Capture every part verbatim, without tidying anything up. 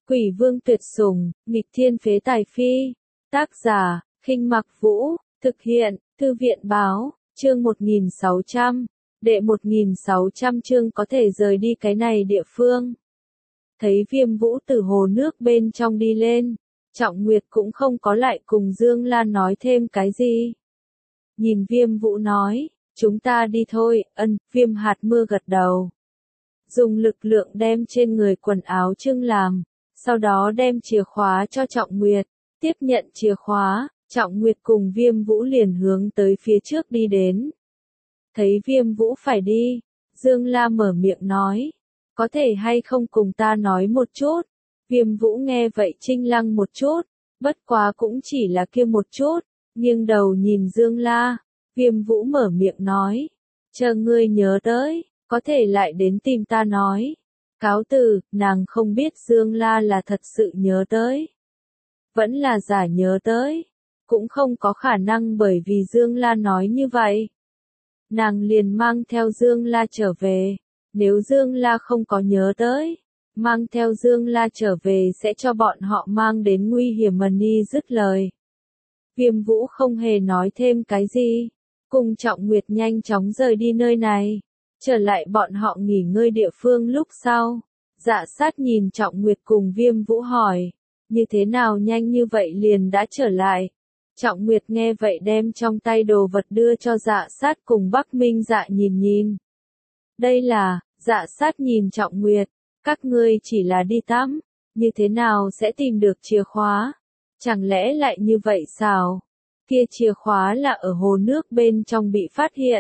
Quỷ vương tuyệt sủng, nghịch thiên phế tài phi. Tác giả, Khinh Mặc Vũ, thực hiện, Thư viện báo, chương một nghìn sáu trăm, đệ một nghìn sáu trăm chương có thể rời đi cái này địa phương. Thấy Viêm Vũ từ hồ nước bên trong đi lên, Trọng Nguyệt cũng không có lại cùng Dương Lan nói thêm cái gì. Nhìn Viêm Vũ nói, chúng ta đi thôi, ân, Viêm hạt mưa gật đầu. Dùng lực lượng đem trên người quần áo trưng làm, sau đó đem chìa khóa cho Trọng Nguyệt, tiếp nhận chìa khóa, Trọng Nguyệt cùng Viêm Vũ liền hướng tới phía trước đi đến. Thấy Viêm Vũ phải đi, Dương La mở miệng nói, có thể hay không cùng ta nói một chút. Viêm Vũ nghe vậy chinh lăng một chút, bất quá cũng chỉ là kia một chút, nghiêng đầu nhìn Dương La, Viêm Vũ mở miệng nói, chờ ngươi nhớ tới, có thể lại đến tìm ta nói. Cáo từ, nàng không biết Dương La là thật sự nhớ tới, vẫn là giả nhớ tới, cũng không có khả năng bởi vì Dương La nói như vậy. Nàng liền mang theo Dương La trở về, nếu Dương La không có nhớ tới, mang theo Dương La trở về sẽ cho bọn họ mang đến nguy hiểm. Mani dứt lời. Viêm Vũ không hề nói thêm cái gì, cùng Trọng Nguyệt nhanh chóng rời đi nơi này, trở lại bọn họ nghỉ ngơi địa phương. Lúc sau, Dạ Sát nhìn Trọng Nguyệt cùng Viêm Vũ hỏi, như thế nào nhanh như vậy liền đã trở lại. Trọng Nguyệt nghe vậy đem trong tay đồ vật đưa cho Dạ Sát cùng Bắc Minh Dạ nhìn nhìn. Đây là, Dạ Sát nhìn Trọng Nguyệt, các ngươi chỉ là đi tắm, như thế nào sẽ tìm được chìa khóa? Chẳng lẽ lại như vậy sao? Kia chìa khóa là ở hồ nước bên trong bị phát hiện.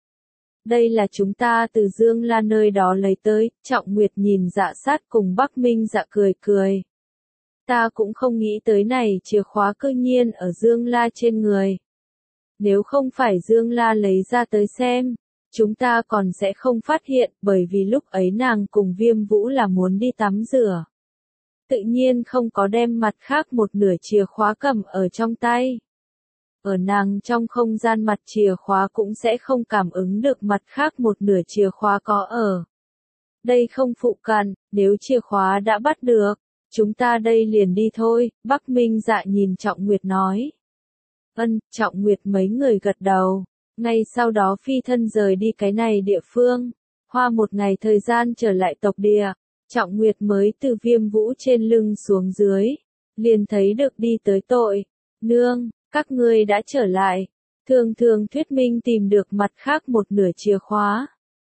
Đây là chúng ta từ Dương La nơi đó lấy tới. Trọng Nguyệt nhìn Dạ Sát cùng Bắc Minh Dạ cười cười. Ta cũng không nghĩ tới này chìa khóa cư nhiên ở Dương La trên người. Nếu không phải Dương La lấy ra tới xem, chúng ta còn sẽ không phát hiện, bởi vì lúc ấy nàng cùng Viêm Vũ là muốn đi tắm rửa. Tự nhiên không có đem mặt khác một nửa chìa khóa cầm ở trong tay. Ở nàng trong không gian mặt chìa khóa cũng sẽ không cảm ứng được mặt khác một nửa chìa khóa có ở. Đây không phụ cận, nếu chìa khóa đã bắt được, chúng ta đây liền đi thôi. Bắc Minh Dạ nhìn Trọng Nguyệt nói. Ân, Trọng Nguyệt mấy người gật đầu. Ngay sau đó phi thân rời đi cái này địa phương. Hoa một ngày thời gian trở lại tộc địa, Trọng Nguyệt mới từ Viêm Vũ trên lưng xuống dưới, liền thấy được đi tới Tội. Nương, các ngươi đã trở lại. Thường thường thuyết minh tìm được mặt khác một nửa chìa khóa.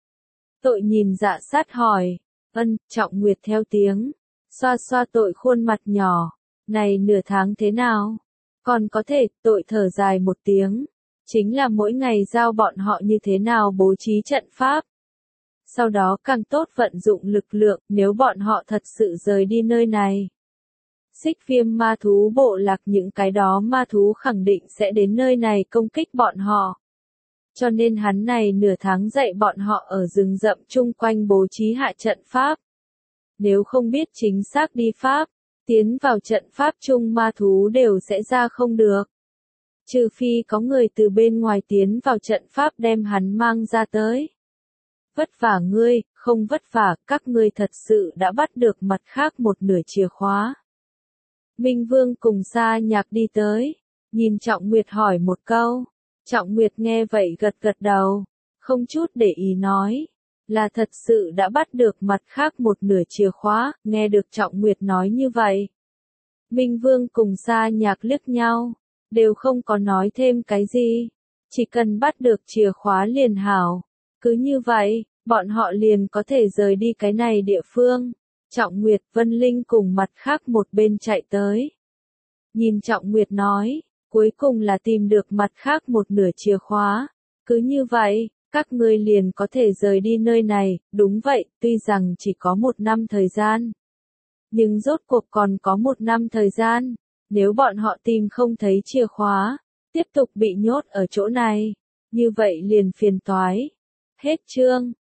Tội nhìn Dạ Sát hỏi. Ân, Trọng Nguyệt theo tiếng. Xoa xoa Tội khuôn mặt nhỏ. Này nửa tháng thế nào? Còn có thể. Tội thở dài một tiếng. Chính là mỗi ngày giao bọn họ như thế nào bố trí trận pháp. Sau đó càng tốt vận dụng lực lượng nếu bọn họ thật sự rời đi nơi này. Xích Viêm ma thú bộ lạc những cái đó ma thú khẳng định sẽ đến nơi này công kích bọn họ. Cho nên hắn này nửa tháng dạy bọn họ ở rừng rậm chung quanh bố trí hạ trận pháp. Nếu không biết chính xác đi pháp, tiến vào trận pháp chung ma thú đều sẽ ra không được. Trừ phi có người từ bên ngoài tiến vào trận pháp đem hắn mang ra tới. Vất vả ngươi, không vất vả, các ngươi thật sự đã bắt được mặt khác một nửa chìa khóa. Minh Vương cùng Sa Nhạc đi tới, nhìn Trọng Nguyệt hỏi một câu. Trọng Nguyệt nghe vậy gật gật đầu, không chút để ý nói, là thật sự đã bắt được mặt khác một nửa chìa khóa. Nghe được Trọng Nguyệt nói như vậy, Minh Vương cùng Sa Nhạc liếc nhau, đều không có nói thêm cái gì, chỉ cần bắt được chìa khóa liền hảo. Cứ như vậy, bọn họ liền có thể rời đi cái này địa phương. Trọng Nguyệt, Vân Linh cùng mặt khác một bên chạy tới. Nhìn Trọng Nguyệt nói, cuối cùng là tìm được mặt khác một nửa chìa khóa. Cứ như vậy, các ngươi liền có thể rời đi nơi này. Đúng vậy, tuy rằng chỉ có một năm thời gian, nhưng rốt cuộc còn có một năm thời gian. Nếu bọn họ tìm không thấy chìa khóa, tiếp tục bị nhốt ở chỗ này, như vậy liền phiền toái. Hết chương.